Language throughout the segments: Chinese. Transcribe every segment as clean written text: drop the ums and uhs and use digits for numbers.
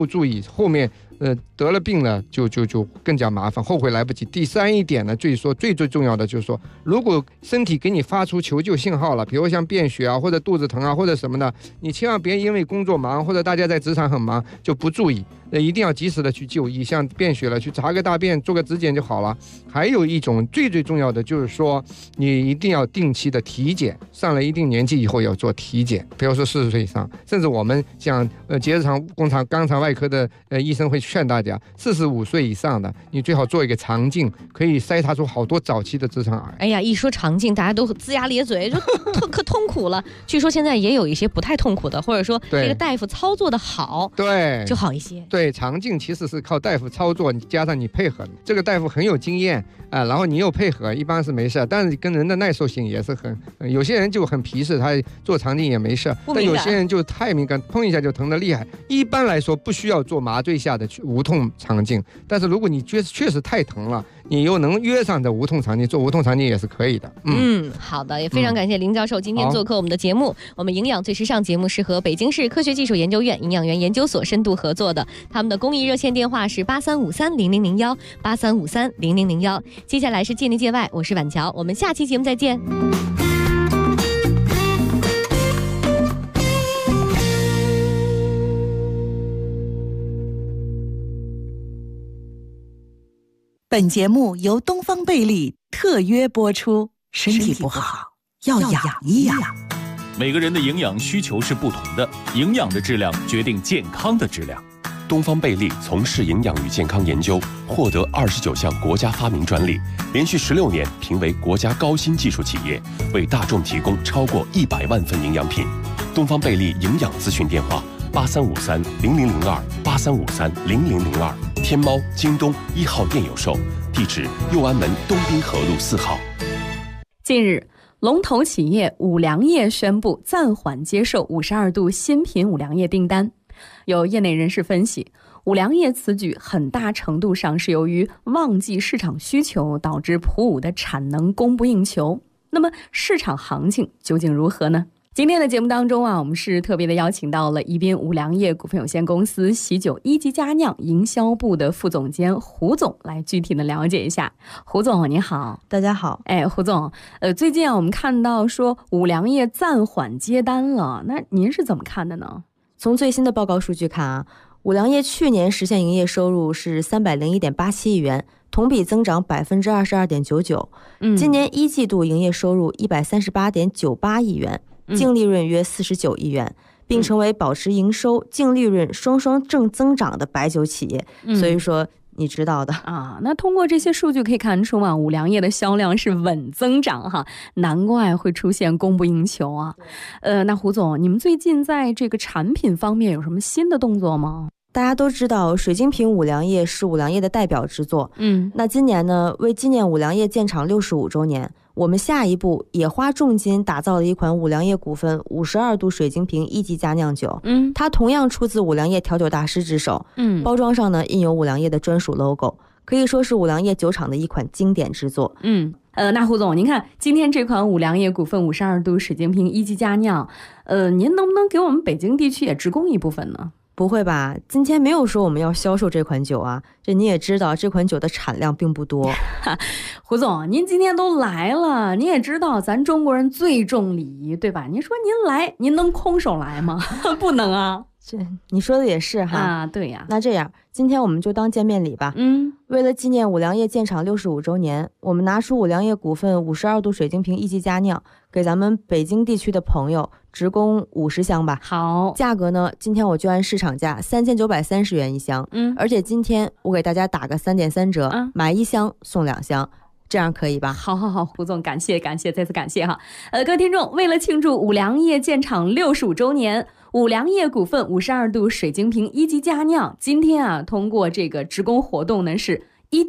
不注意，后面得了病了就更加麻烦，后悔来不及。第三一点呢，最重要的就是说，如果身体给你发出求救信号了，比如像便血啊，或者肚子疼啊，或者什么的，你千万别因为工作忙或者大家在职场很忙就不注意，一定要及时的去就医，像便血了去查个大便，做个指检就好了。还有一种最重要的就是说，你一定要定期的体检，上了一定年纪以后要做体检，比如说40岁以上，甚至我们像结直肠、肛肠外科的医生会劝大家，45岁以上的你最好做一个肠镜，可以筛查出好多早期的直肠癌。 哎呀，一说肠镜，大家都龇牙咧嘴，就可痛苦了。据说现在也有一些不太痛苦的，或者说这个大夫操作的好， 对， 就好一些。 对，肠镜其实是靠大夫操作，加上你配合，这个大夫很有经验然后你又配合，一般是没事。但是跟人的耐受性也是有些人就很皮实，他做肠镜也没事，但有些人就太敏感，碰一下就疼得厉害。一般来说不需要做麻醉下的无痛肠镜，但是如果你确实太疼了，你又能约上的无痛肠镜，做无痛肠镜也是可以的。 好的，也非常感谢林教授今天做客我们的节目。我们营养最时尚节目是和北京市科学技术研究院营养员研究所深度合作的，他们的公益热线电话是83530001，83530001。接下来是界内界外，我是婉乔，我们下期节目再见。 本节目由东方贝利特约播出，身体不好要养一养。 每个人的营养需求是不同的，营养的质量决定健康的质量。 东方贝利从事营养与健康研究，获得29项国家发明专利，连续16年评为国家高新技术企业，为大众提供超过100万份营养品。东方贝利营养咨询电话83530002，83530002，天猫、京东1号店有售，地址右安门东滨河路4号。 近日，龙头企业五粮液宣布暂缓接受52度新品五粮液订单。有业内人士分析，五粮液此举很大程度上是由于旺季市场需求导致普五的产能供不应求。那么市场行情究竟如何呢？今天的节目当中我们是特别的邀请到了宜宾五粮液股份有限公司喜酒一级佳酿营销部的副总监胡总来具体的了解一下。胡总你好。 大家好。 胡总，最近我们看到说五粮液暂缓接单了，那您是怎么看的呢？ 从最新的报告数据看五粮液去年实现营业收入是301.87亿元，同比增长22.99%。今年一季度营业收入138.98亿元，净利润约49亿元，并成为保持营收、净利润双正增长的白酒企业。所以说你知道的那通过这些数据可以看出五粮液的销量是稳增长难怪会出现供不应求那胡总，你们最近在这个产品方面有什么新的动作吗？ 大家都知道水晶瓶五粮液是五粮液的代表之作。那今年呢，为纪念五粮液建厂65周年，我们下一步也花重金打造了一款五粮液股份52度水晶瓶一级佳酿酒。它同样出自五粮液调酒大师之手。包装上呢印有五粮液的专属 logo， 可以说是五粮液酒厂的一款经典之作。 那胡总，您看今天这款五粮液股份52度水晶瓶一级佳酿，您能不能给我们北京地区也直供一部分呢？ 不会吧，今天没有说我们要销售这款酒这你也知道这款酒的产量并不多。 胡总，您今天都来了，你也知道咱中国人最重礼仪，对吧？您说您来，您能空手来吗？不能这你说的也是对呀。 那这样今天我们就当见面礼吧。为了纪念五粮液建厂65周年，我们拿出五粮液股份52度水晶瓶一级佳酿，给咱们北京地区的朋友直供50箱吧。 好， 价格呢，今天我就按市场价3930元一箱。而且今天我给大家打个3.3折，买1箱送2箱。这样可以吧？ 好，胡总，感谢，再次感谢各位听众，为了庆祝五粮液建厂65周年，五粮液股份52度水晶瓶一级佳酿今天通过这个直供活动呢是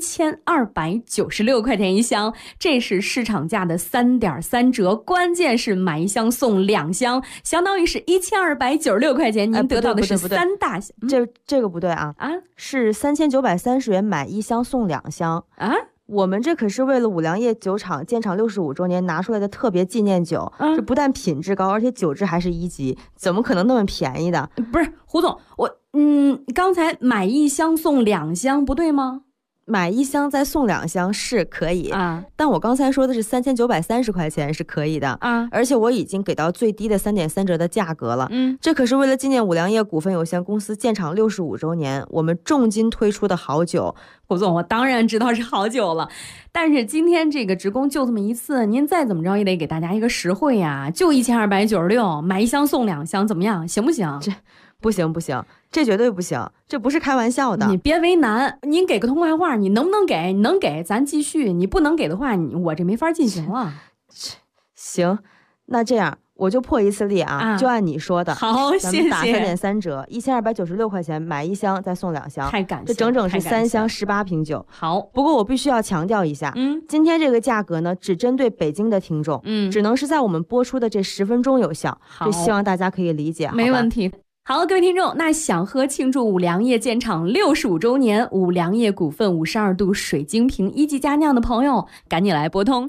1296块钱一箱，这是市场价的3.3折，关键是买1箱送2箱，相当于是1296块钱，您得到的是3大箱。 这个不对是3930元买1箱送2箱我们这可是为了五粮液酒厂建厂65周年拿出来的特别纪念酒，这不但品质高，而且酒质还是1级，怎么可能那么便宜的？ 不是胡总， 刚才买1箱送2箱不对吗？ 买1箱再送2箱是可以啊， 但我刚才说的是3930块钱是可以的啊， 而且我已经给到最低的3.3折的价格了。这可是为了纪念五粮液股份有限公司建厂65周年，我们重金推出的好酒。 胡总，我当然知道是好酒了，但是今天这个职工就这么一次，您再怎么着也得给大家一个实惠呀，就1296，买1箱送2箱，怎么样？行不行？ 这不行，这绝对不行，这不是开玩笑的。 你别为难，您给个痛快话，你能不能给？你能给咱继续，你不能给的话，我这没法进行了。 行，那这样我就破一次例啊，就按你说的。 好，谢谢。 打3.3折，1296块钱买1箱再送2箱， 太感谢了， 这整整是3箱18瓶酒。 好， 不过我必须要强调一下，今天这个价格呢，只针对北京的听众，只能是在我们播出的这10分钟有效，这希望大家可以理解。 没问题。好，各位听众，那想喝庆祝五粮液建厂65周年五粮液股份52度水晶瓶1级佳酿的朋友，赶紧来拨通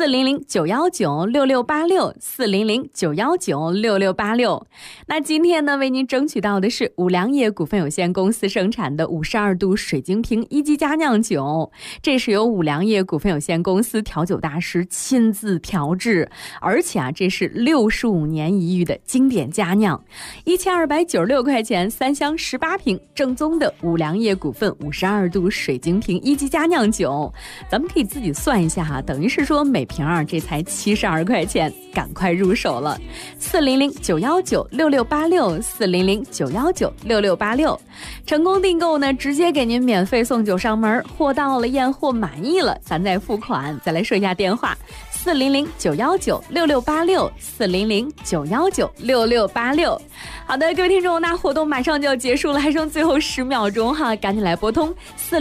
400-919-6686，400-919-6686。那今天呢，为您争取到的是五粮液股份有限公司生产的52度水晶瓶1级佳酿酒，这是由五粮液股份有限公司调酒大师亲自调制，而且这是65年一遇的经典佳酿，1296块钱3箱18瓶，正宗的五粮液股份52度水晶瓶1级佳酿酒，咱们可以自己算一下哈，等于是说每瓶这才72块钱，赶快入手了。400-919-6686，400-919-6686，成功订购呢，直接给您免费送酒上门，货到了验货满意了，咱再付款。再来说一下电话：400-919-6686，400-919-6686。好的，各位听众，那活动马上就要结束了，还剩最后10秒钟哈，赶紧来拨通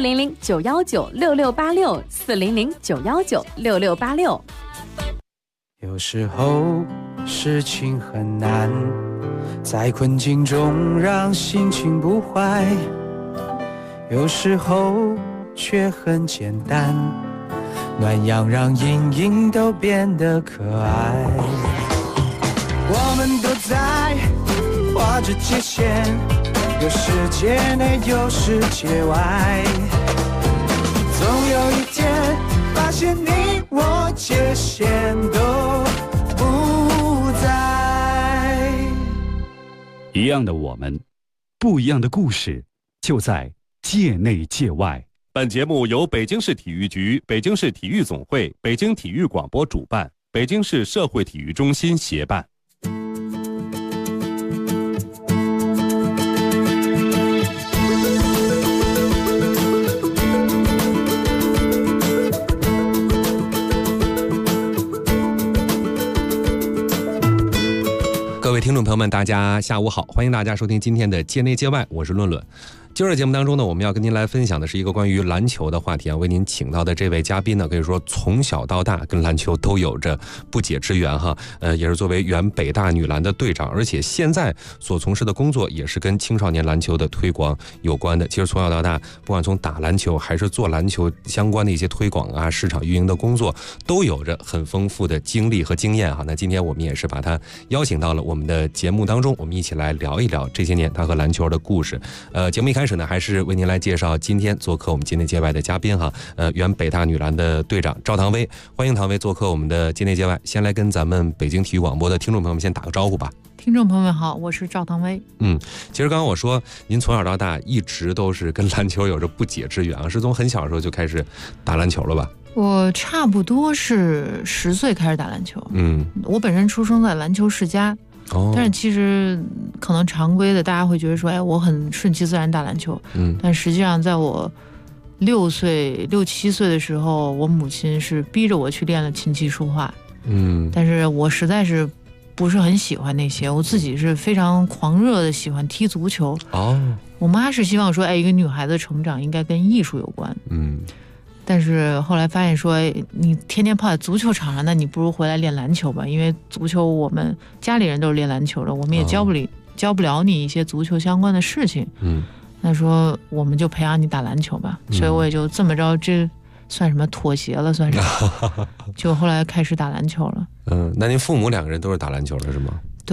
400-919-6686，400-919-6686。 有时候事情很难，在困境中让心情不坏，有时候却很简单，暖阳让阴影都变得可爱。我们都在画着界限，有世界内有世界外，总有一天发现你我界限都不在。 一样的我们，不一样的故事，就在界内界外。 本节目由北京市体育局、北京市体育总会、北京体育广播主办，北京市社会体育中心协办。 各位听众朋友们，大家下午好，欢迎大家收听今天的界内界外，我是论论。今儿的节目当中呢，我们要跟您来分享的是一个关于篮球的话题啊。为您请到的这位嘉宾呢，可以说从小到大跟篮球都有着不解之缘哈。也是作为原北大女篮的队长，而且现在所从事的工作也是跟青少年篮球的推广有关的。其实从小到大，不管从打篮球还是做篮球相关的一些推广啊、市场运营的工作，都有着很丰富的经历和经验哈。那今天我们也是把他邀请到了我们的节目当中，我们一起来聊一聊这些年他和篮球的故事。节目一开始呢，还是为您来介绍今天做客我们界内界外的嘉宾哈。原北大女篮的队长赵唐薇，欢迎唐薇做客我们的界内界外。先来跟咱们北京体育广播的听众朋友们先打个招呼吧。 听众朋友们好，我是赵唐薇。 其实刚刚我说您从小到大一直都是跟篮球有着不解之缘啊，是从很小的时候就开始打篮球了吧？ 我差不多是10岁开始打篮球。我本身出生在篮球世家。但是其实可能常规的大家会觉得说，我很顺其自然打篮球。但实际上在我6岁、6、7岁的时候，我母亲是逼着我去练了琴棋书画。但是我实在是不是很喜欢那些，我自己是非常狂热的喜欢踢足球。我妈是希望说，一个女孩子成长应该跟艺术有关。但是后来发现说，你天天泡在足球场上，那你不如回来练篮球吧，因为足球我们家里人都是练篮球的，我们也教不了你一些足球相关的事情。那说我们就培养你打篮球吧，所以我也就这么着，这算什么妥协了，算是就后来开始打篮球了。 那您父母2个人都是打篮球的是吗？ 对，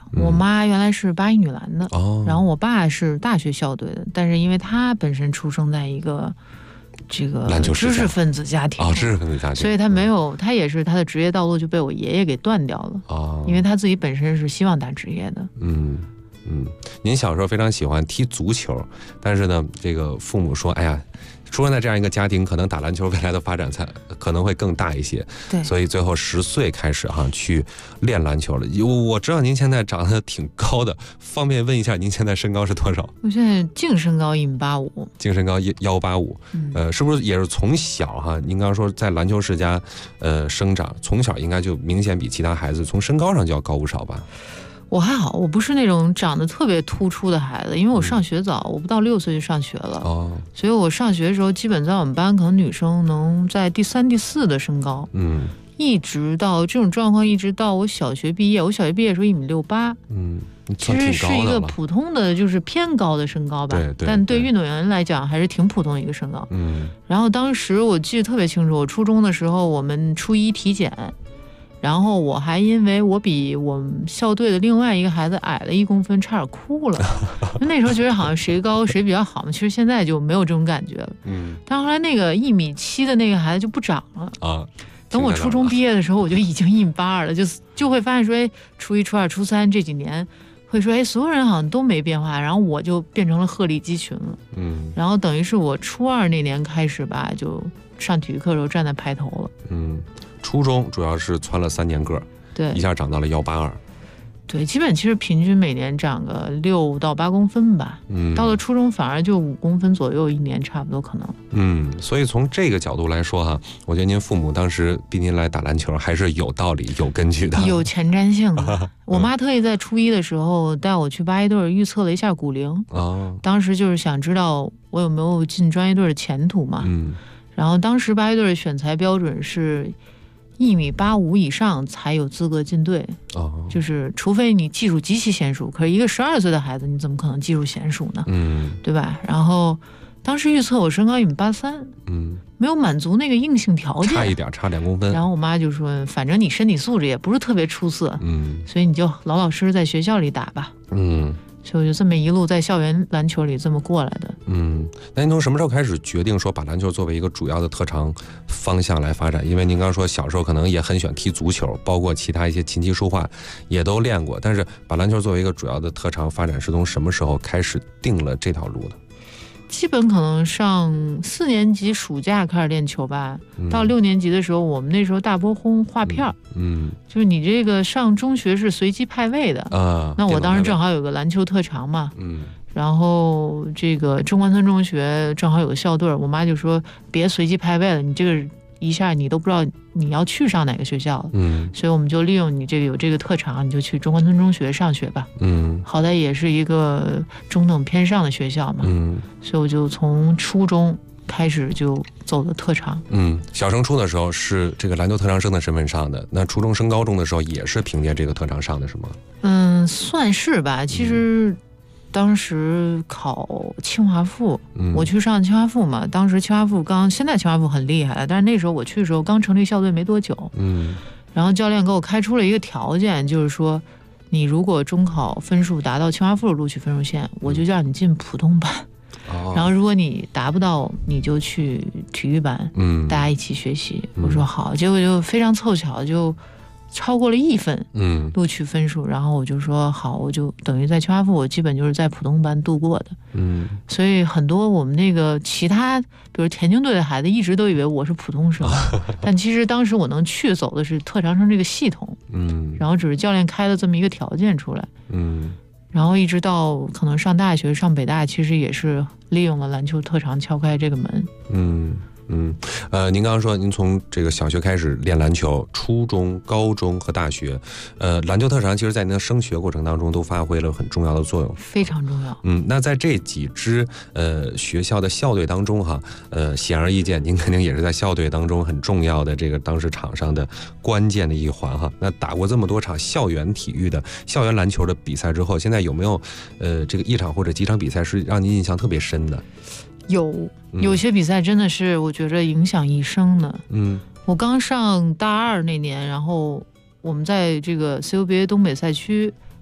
我妈原来是8一女篮的，然后我爸是大学校队的，但是因为他本身出生在一个这个知识分子家庭， 知识分子家庭， 所以他没有，他也是他的职业道路就被我爷爷给断掉了因为他自己本身是希望打职业的。 您小时候非常喜欢踢足球，但是呢，这个父母说，哎呀，出生在这样一个家庭，可能打篮球未来的发展才可能会更大一些。 对， 所以最后10岁开始去练篮球了。我知道您现在长得挺高的，方便问一下您现在身高是多少？ 我现在净身高1.85米， 净身高185。是不是也是从小您刚刚说在篮球世家生长，从小应该就明显比其他孩子从身高上就要高不少吧？ 我还好，我不是那种长得特别突出的孩子，因为我上学早，我不到6岁就上学了，所以我上学的时候，基本在我们班可能女生能在第3、第4的身高，一直到这种状况，一直到我小学毕业。我小学毕业的时候1.68米，其实是一个普通的，就是偏高的身高吧，但对运动员来讲还是挺普通的一个身高。然后当时我记得特别清楚，我初中的时候，我们初一体检。然后我还因为我比我们校队的另外一个孩子矮了1公分，差点哭了。那时候觉得好像谁高谁比较好嘛，其实现在就没有这种感觉了。但后来那个1.7米的那个孩子就不长了等我初中毕业的时候，我就已经1.82米了，就会发现说，初一、初二、初三这几年会说，所有人好像都没变化，然后我就变成了鹤立鸡群了。然后等于是我初2那年开始吧，就上体育课的时候站在排头了。 初中主要是蹿了3年个， 对， 一下长到了182。 对，基本其实平均每年长个6到8公分吧。到了初中反而就5公分左右，一年差不多可能。 所以从这个角度来说我觉得您父母当时逼您来打篮球还是有道理、有根据的， 有前瞻性的。我妈特意在初一的时候带我去8一队预测了一下骨龄，当时就是想知道我有没有进专业队的前途嘛。然后当时8一队的选材标准是1.85米以上才有资格进队，就是除非你技术极其娴熟，可是一个12岁的孩子你怎么可能技术娴熟呢？对吧？然后当时预测我身高1.83米，没有满足那个硬性条件， 差一点，差2公分。 然后我妈就说，反正你身体素质也不是特别出色，所以你就老老实实在学校里打吧。所以我就这么一路在校园篮球里这么过来的。 那您从什么时候开始决定说把篮球作为一个主要的特长方向来发展？因为您刚说小时候可能也很喜欢踢足球，包括其他一些琴棋书画也都练过，但是把篮球作为一个主要的特长发展是从什么时候开始定了这条路的？ 基本可能上4年级暑假开始练球吧，到6年级的时候，我们那时候大波轰划片儿，就是你这个上中学是随机派位的那我当时正好有个篮球特长嘛，然后这个中关村中学正好有个校队，我妈就说别随机派位了，你这个一下你都不知道你要去上哪个学校，所以我们就利用你这个有这个特长，你就去中关村中学上学吧，好歹也是一个中等偏上的学校嘛，所以我就从初中开始就走的特长。 小升初的时候是这个篮球特长生的身份上的，那初中升高中的时候也是凭借这个特长上的是吗？ 算是吧，其实当时考清华附，我去上清华附嘛。当时清华附现在清华附很厉害了，但是那时候我去的时候刚成立校队没多久。然后教练给我开出了一个条件，就是说，你如果中考分数达到清华附的录取分数线，我就让你进普通班。然后如果你达不到，你就去体育班，大家一起学习。我说好，结果就非常凑巧就超过了1分录取分数，然后我就说好，我就等于在清华附我基本就是在普通班度过的。所以很多我们那个其他比如田径队的孩子一直都以为我是普通生但其实当时我能去走的是特长生这个系统，然后只是教练开了这么一个条件出来，然后一直到可能上大学上北大，其实也是利用了篮球特长敲开这个门。 您刚刚说您从这个小学开始练篮球，初中、高中和大学，篮球特长其实在您的升学过程当中都发挥了很重要的作用， 非常重要。 那在这几支学校的校队当中显而易见，您肯定也是在校队当中很重要的这个当时场上的关键的一环那打过这么多场校园体育的校园篮球的比赛之后，现在有没有这个一场或者几场比赛是让您印象特别深的？ 有些比赛真的是我觉得影响一生的。我刚上大2那年，然后我们在这个 CUBA 东北赛区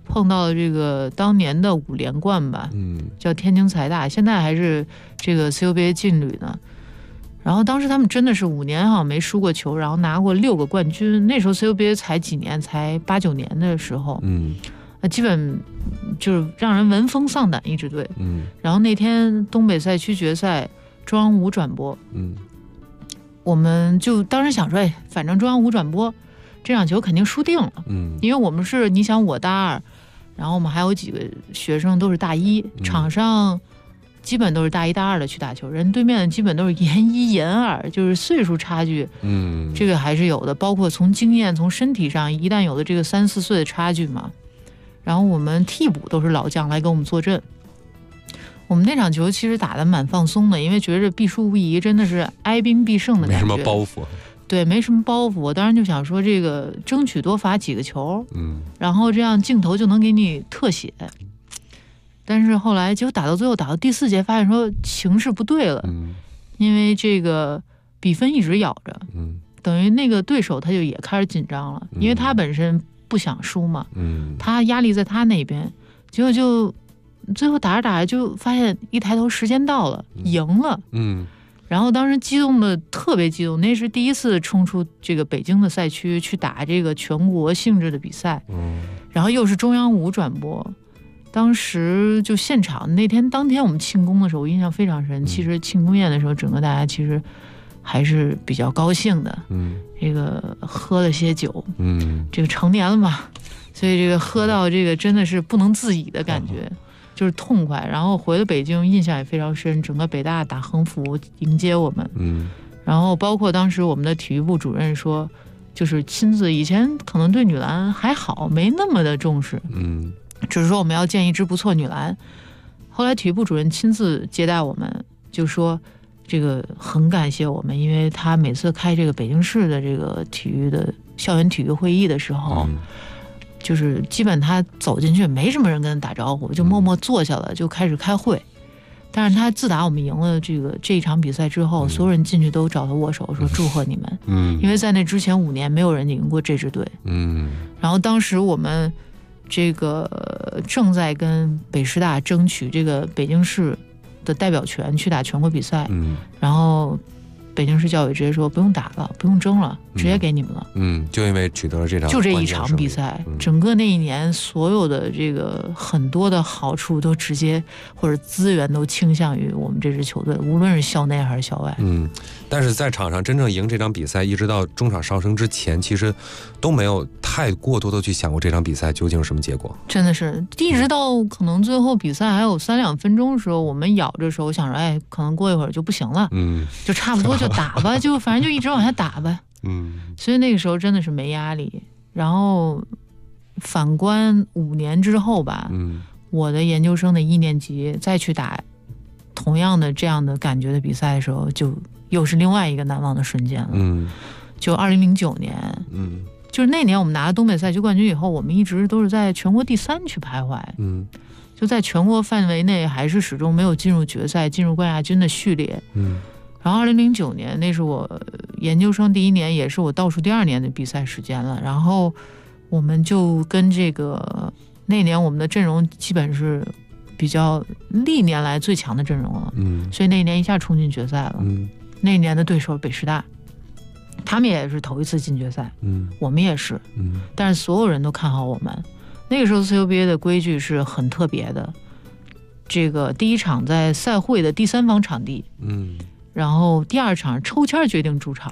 碰到了这个当年的5连冠吧，叫天津财大，现在还是这个 CUBA 劲旅呢。然后当时他们真的是5年好像没输过球，然后拿过6个冠军。那时候 CUBA 才几年，才8、9年的时候，基本就是让人闻风丧胆一支队。然后那天东北赛区决赛，中央5转播，我们就当时想说，哎，反正中央5转播，这场球肯定输定了。因为我们是，你想我大2，然后我们还有几个学生都是大1，场上基本都是大1、大2的去打球，人对面的基本都是研1、研2，就是岁数差距，这个还是有的。包括从经验、从身体上，一旦有了这个3、4岁的差距嘛。然后我们替补都是老将来给我们坐镇。我们那场球其实打得蛮放松的，因为觉着必输无疑，真的是哀兵必胜的感觉， 没什么包袱。 对，没什么包袱。我当时就想说，这个争取多罚几个球，然后这样镜头就能给你特写。但是后来结果打到最后，打到第4节，发现说形势不对了，因为这个比分一直咬着，等于那个对手他就也开始紧张了，因为他本身不想输嘛，他压力在他那边，结果就最后打着打着就发现一抬头时间到了，赢了，然后当时激动的特别激动，那是第一次冲出这个北京的赛区去打这个全国性质的比赛，然后又是中央5转播。当时就现场当天我们庆功的时候，我印象非常深。其实庆功宴的时候，整个大家其实还是比较高兴的。这个喝了些酒，这个成年了嘛，所以这个喝到这个真的是不能自已的感觉，就是痛快。然后回了北京，印象也非常深，整个北大打横幅迎接我们。然后包括当时我们的体育部主任说，就是亲自，以前可能对女篮还好，没那么的重视。只是说我们要建一支不错女篮。后来体育部主任亲自接待我们，就说这个很感谢我们，因为他每次开这个北京市的这个体育的校园体育会议的时候，就是基本他走进去没什么人跟他打招呼，就默默坐下了就开始开会。但是他自打我们赢了这一场比赛之后，所有人进去都找他握手，说祝贺你们。因为在那之前5年没有人赢过这支队。然后当时我们这个正在跟北师大争取这个北京市的代表权去打全国比赛，然后北京市教委直接说不用打了，不用争了，直接给你们了。 就因为取得了这一场比赛，整个那一年所有的这个很多的好处都直接或者资源都倾向于我们这支球队，无论是校内还是校外。 但是在场上真正赢这场比赛，一直到中场上升之前，其实都没有太过多的去想过这场比赛究竟是什么结果。 真的是一直到可能最后比赛还有3、2分钟的时候，我们咬着手想着，哎，可能过一会儿就不行了，就差不多就打吧，就反正就一直往下打吧。所以那个时候真的是没压力。然后反观5年之后吧，我的研究生的1年级再去打同样的这样的感觉的比赛的时候，就又是另外一个难忘的瞬间了。就2009年，就是那年我们拿了东北赛区冠军以后，我们一直都是在全国第3去徘徊，就在全国范围内还是始终没有进入决赛，进入冠亚军的序列。然后2009年，那是我研究生第1年，也是我倒数第2年的比赛时间了。然后我们就跟这个那年我们的阵容基本是比较历年来最强的阵容了，所以那一年一下冲进决赛了。那一年的对手北师大，他们也是头一次进决赛，我们也是，但是所有人都看好我们。那个时候 CUBA 的规矩是很特别的，这个第一场在赛会的第3方场地，然后第2场抽签决定主场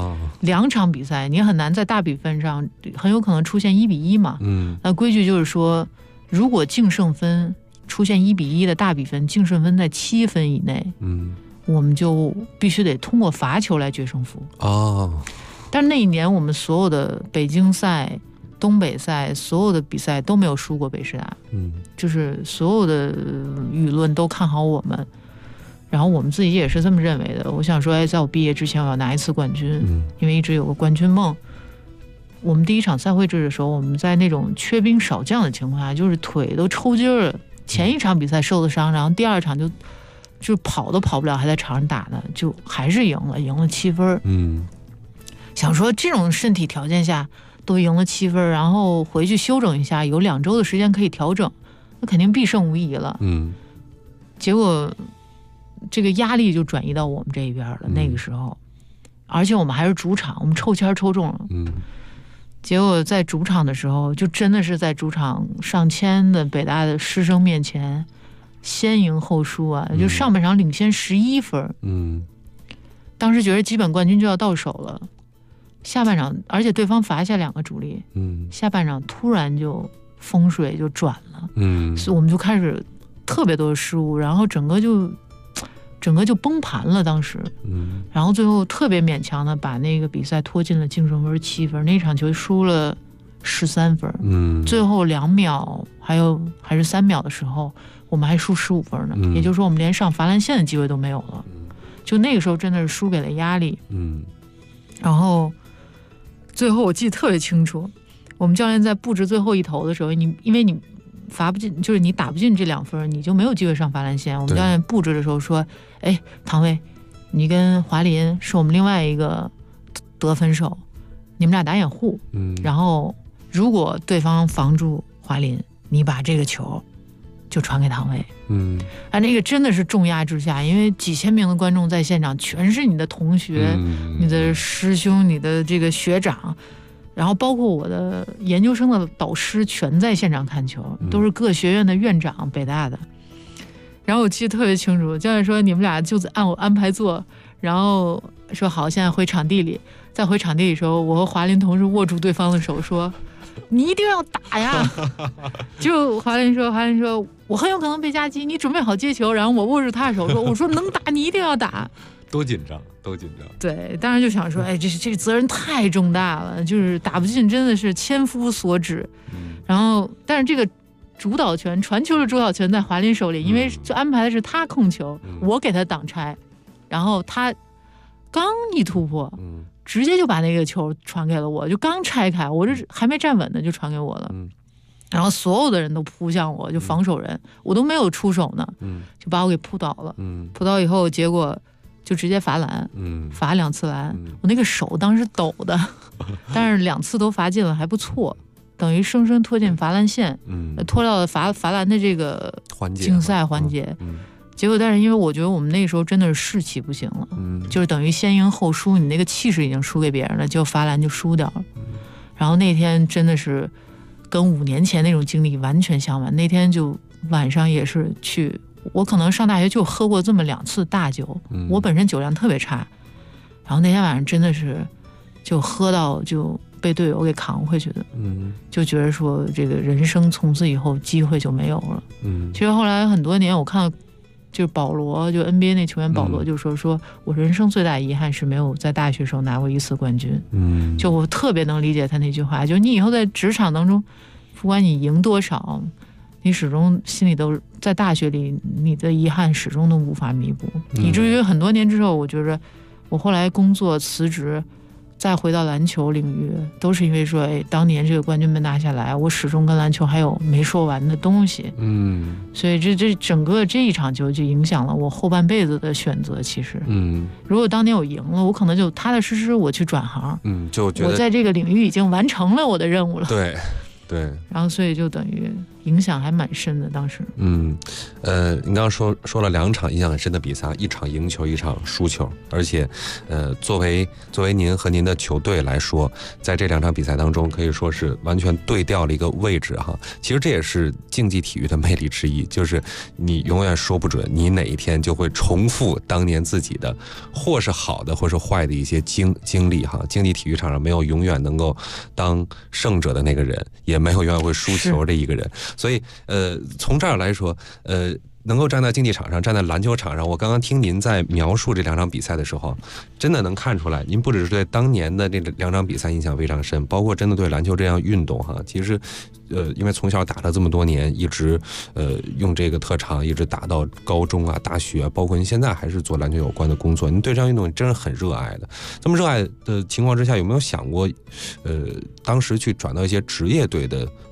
，2场比赛你很难在大比分上，很有可能出现1比1嘛。那规矩就是说，如果净胜分出现1比1的大比分，净胜分在7分以内，我们就必须得通过罚球来决胜负。但是那一年我们所有的北京赛、东北赛所有的比赛都没有输过北师大，就是所有的舆论都看好我们。然后我们自己也是这么认为的。我想说，哎，在我毕业之前我要拿1次冠军，因为一直有个冠军梦。我们第1场赛会制的时候，我们在那种缺兵少将的情况下，就是腿都抽筋了。前1场比赛受的伤，然后第2场就跑都跑不了，还在场上打呢，就还是赢了7分。想说这种身体条件下都赢了7分，然后回去休整一下，有2周的时间可以调整，那肯定必胜无疑了。结果这个压力就转移到我们这一边了。那个时候，而且我们还是主场，我们抽签抽中了。结果在主场的时候，就真的是在主场上千的北大的师生面前，先赢后输啊！就上半场领先11分。当时觉得基本冠军就要到手了。下半场，而且对方罚下2个主力。下半场突然就风水就转了。所以我们就开始特别多的失误，然后整个就崩盘了。当时，然后最后特别勉强的把那个比赛拖进了净胜分7分，那场球输了13分。最后2秒还是3秒的时候，我们还输15分呢。也就是说，我们连上罚篮线的机会都没有了。就那个时候真的是输给了压力。然后最后我记得特别清楚，我们教练在布置最后一投的时候，因为你罚不进，就是你打不进这2分，你就没有机会上罚篮线。我们教练布置的时候说：“哎，唐薇，你跟华林是我们另外一个得分手，你们俩打掩护。然后如果对方防住华林，你把这个球就传给唐薇。”那个真的是重压之下，因为几千名的观众在现场，全是你的同学、你的师兄、你的这个学长。然后包括我的研究生的导师全在现场看球，都是各学院的院长，北大的。然后我记得特别清楚，教练说你们俩就按我安排做，然后说好，现在回场地里。在回场地里的时候，我和华林同时握住对方的手说：“你一定要打呀！”就华林说我很有可能被夹击，你准备好接球。然后我握住他的手说：“我说能打，你一定要打。” 多紧张。 对，当时就想说，哎，这个责任太重大了，就是打不进真的是千夫所指。然后，但是这个主导权、传球的主导权在华林手里，因为就安排的是他控球，我给他挡拆，然后他刚一突破，直接就把那个球传给了我，就刚拆开，我这还没站稳呢，就传给我了。然后所有的人都扑向我，就防守人，我都没有出手呢，就把我给扑倒了。扑倒以后，结果就直接罚篮，罚2次篮。我那个手当时抖的，但是2次都罚进了，还不错，等于生生拖进罚篮线，拖到了罚篮的这个竞赛环节。结果，但是因为我觉得我们那个时候真的是士气不行了，就是等于先赢后输，你那个气势已经输给别人了，结果罚篮就输掉了。然后那天真的是跟5年前那种经历完全相反。那天就晚上也是去。我可能上大学就喝过这么2次大酒，我本身酒量特别差，然后那天晚上真的是就喝到就被队友给扛回去的，就觉得说这个人生从此以后机会就没有了。其实后来很多年我看到就是保罗，就 NBA 那球员保罗就说我人生最大遗憾是没有在大学时候拿过1次冠军。就我特别能理解他那句话，就你以后在职场当中，不管你赢多少，你始终心里都在大学里，你的遗憾始终都无法弥补，以至于很多年之后，我觉得我后来工作辞职，再回到篮球领域，都是因为说，哎，当年这个冠军没拿下来，我始终跟篮球还有没说完的东西。所以这整个这一场球就影响了我后半辈子的选择。其实，如果当年我赢了，我可能就踏踏实实我去转行， 就觉得我在这个领域已经完成了我的任务了。 对， 然后所以就等于影响还蛮深的。当时， 你刚刚说了2场印象很深的比赛，一场赢球，一场输球，而且，作为您和您的球队来说，在这2场比赛当中，可以说是完全对调了一个位置哈。其实这也是竞技体育的魅力之一，就是你永远说不准你哪一天就会重复当年自己的，或是好的，或是坏的一些经历哈。竞技体育场上没有永远能够当胜者的那个人，也没有永远会输球的一个人。所以，从这儿来说，能够站在竞技场上，站在篮球场上，我刚刚听您在描述这2场比赛的时候，真的能看出来，您不只是对当年的这2场比赛印象非常深，包括真的对篮球这样运动哈，其实，因为从小打了这么多年，一直用这个特长，一直打到高中啊、大学，包括您现在还是做篮球有关的工作，您对这样运动真是很热爱的。这么热爱的情况之下，有没有想过，当时去转到一些职业队的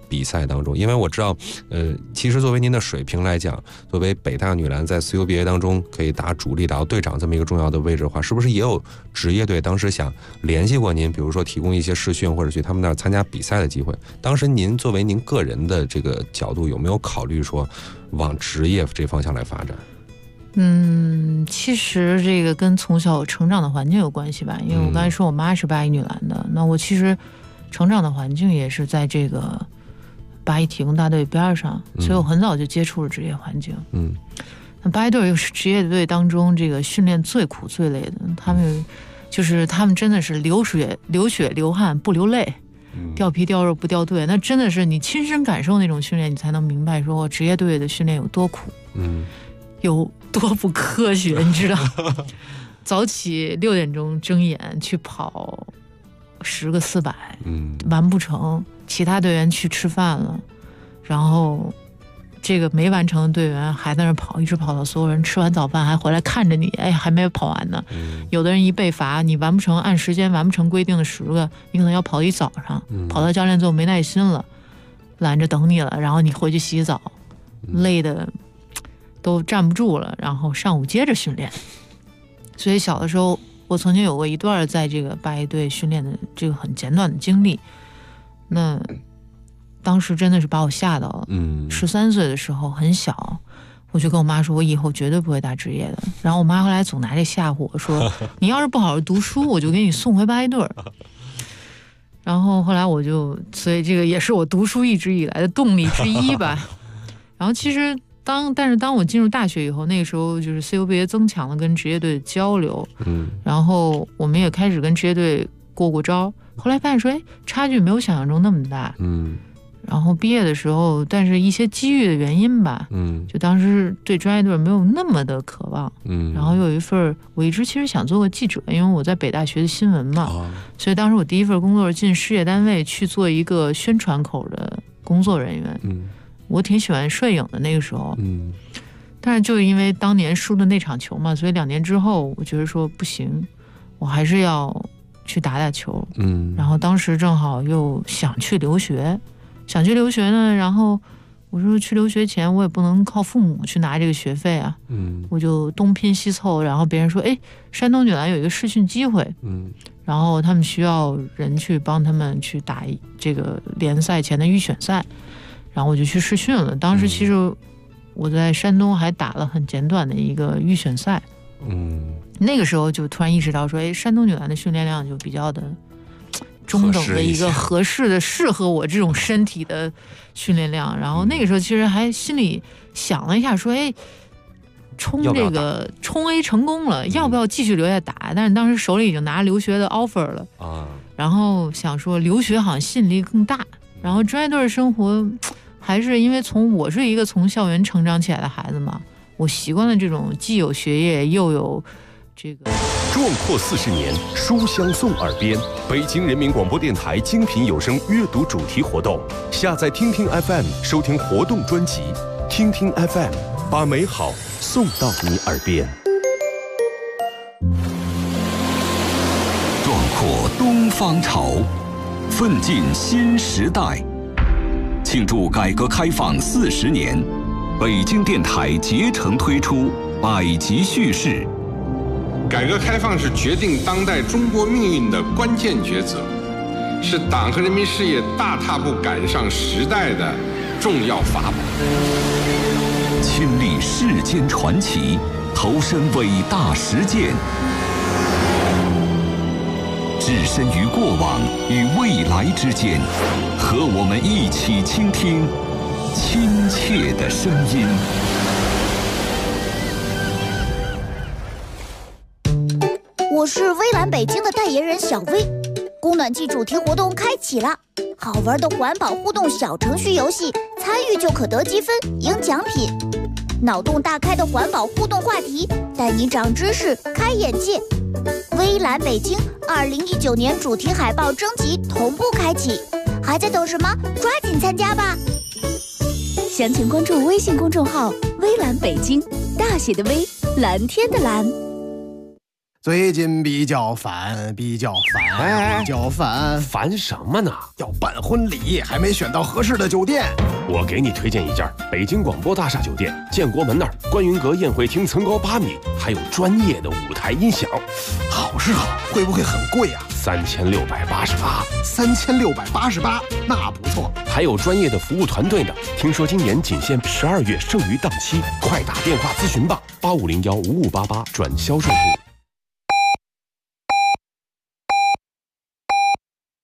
比赛当中？因为我知道，其实作为您的水平来讲，作为北大女篮在 CUBA 当中可以打主力、打到队长这么一个重要的位置的话，是不是也有职业队当时想联系过您，比如说提供一些试训或者去他们那儿参加比赛的机会？当时您作为您个人的这个角度，有没有考虑说往职业这方向来发展？ 其实这个跟从小成长的环境有关系吧，因为我刚才说我妈是8一女篮的，那我其实成长的环境也是在这个8一体工大队边上，所以我很早就接触了职业环境。那8一队又是职业队当中这个训练最苦最累的，他们真的是流血流汗不流泪，掉皮掉肉不掉队，那真的是你亲身感受那种训练，你才能明白说职业队的训练有多苦，有多不科学，你知道？早起6点钟睁眼去跑10个400，完不成，其他队员去吃饭了，然后这个没完成的队员还在那跑，一直跑到所有人吃完早饭还回来看着你，哎，还没跑完呢。有的人一被罚，你完不成，按时间完不成规定的10个，你可能要跑一早上，跑到教练最后没耐心了，拦着等你了，然后你回去洗澡，累的都站不住了，然后上午接着训练。所以小的时候我曾经有过一段在这个8一队训练的这个很简短的经历，那当时真的是把我吓到了。13岁的时候很小，我就跟我妈说我以后绝对不会打职业的，然后我妈后来总拿这吓唬我说你要是不好好读书我就给你送回8一队。然后后来所以这个也是我读书一直以来的动力之一吧。然后其实但是当我进入大学以后，那个时候就是 CUBA 增强了跟职业队的交流，然后我们也开始跟职业队过招，后来发现说，哎，差距没有想象中那么大，然后毕业的时候，但是一些机遇的原因吧，就当时对专业队没有那么的渴望，然后有一份我一直其实想做个记者，因为我在北大学的新闻嘛，所以当时我第一份工作是进事业单位去做一个宣传口的工作人员，我挺喜欢摄影的那个时候，但是就因为当年输的那场球嘛，所以2年之后我觉得说不行，我还是要去打球，然后当时正好又想去留学呢，然后我说去留学前我也不能靠父母去拿这个学费啊，我就东拼西凑，然后别人说，哎，山东女篮有一个试训机会，然后他们需要人去帮他们去打这个联赛前的预选赛，然后我就去试训了。当时其实我在山东还打了很简短的一个预选赛，那个时候就突然意识到说，哎，山东女篮的训练量就比较的中等的一个合适的适合我这种身体的训练量。然后那个时候其实还心里想了一下说，哎，冲 A 成功了，要不要继续留下打？但是当时手里已经拿留学的 offer 了然后想说留学好像吸引力更大，然后专业队生活还是因为我是一个从校园成长起来的孩子嘛，我习惯了这种既有学业又有这个壮阔40年，书香送耳边。北京人民广播电台精品有声阅读主题活动，下载听听 FM 收听活动专辑，听听 FM 把美好送到你耳边。 壮阔东方潮，奋进新时代。庆祝改革开放40年，北京电台竭诚推出百集叙事。 改革开放是决定当代中国命运的关键抉择，是党和人民事业大踏步赶上时代的重要法宝。 亲历世间传奇，投身伟大实践，置身于过往与未来之间，和我们一起倾听亲切的声音。 我是微蓝北京的代言人小薇，供暖季主题活动开启了，好玩的环保互动小程序游戏，参与就可得积分赢奖品，脑洞大开的环保互动话题，带你长知识开眼界。微蓝北京2019年主题海报征集同步开启，还在等什么？抓紧参加吧！详情关注微信公众号微蓝北京，大写的微，蓝天的蓝。 最近比较烦， 烦什么呢？ 要办婚礼，还没选到合适的酒店。 我给你推荐一家北京广播大厦酒店，建国门那儿观云阁宴会厅层高8米，还有专业的舞台音响。 好是好，会不会很贵啊 ？3688。 3688，那不错。 还有专业的服务团队呢。听说今年仅限12月剩余档期，快打电话咨询吧，85015588转销售部。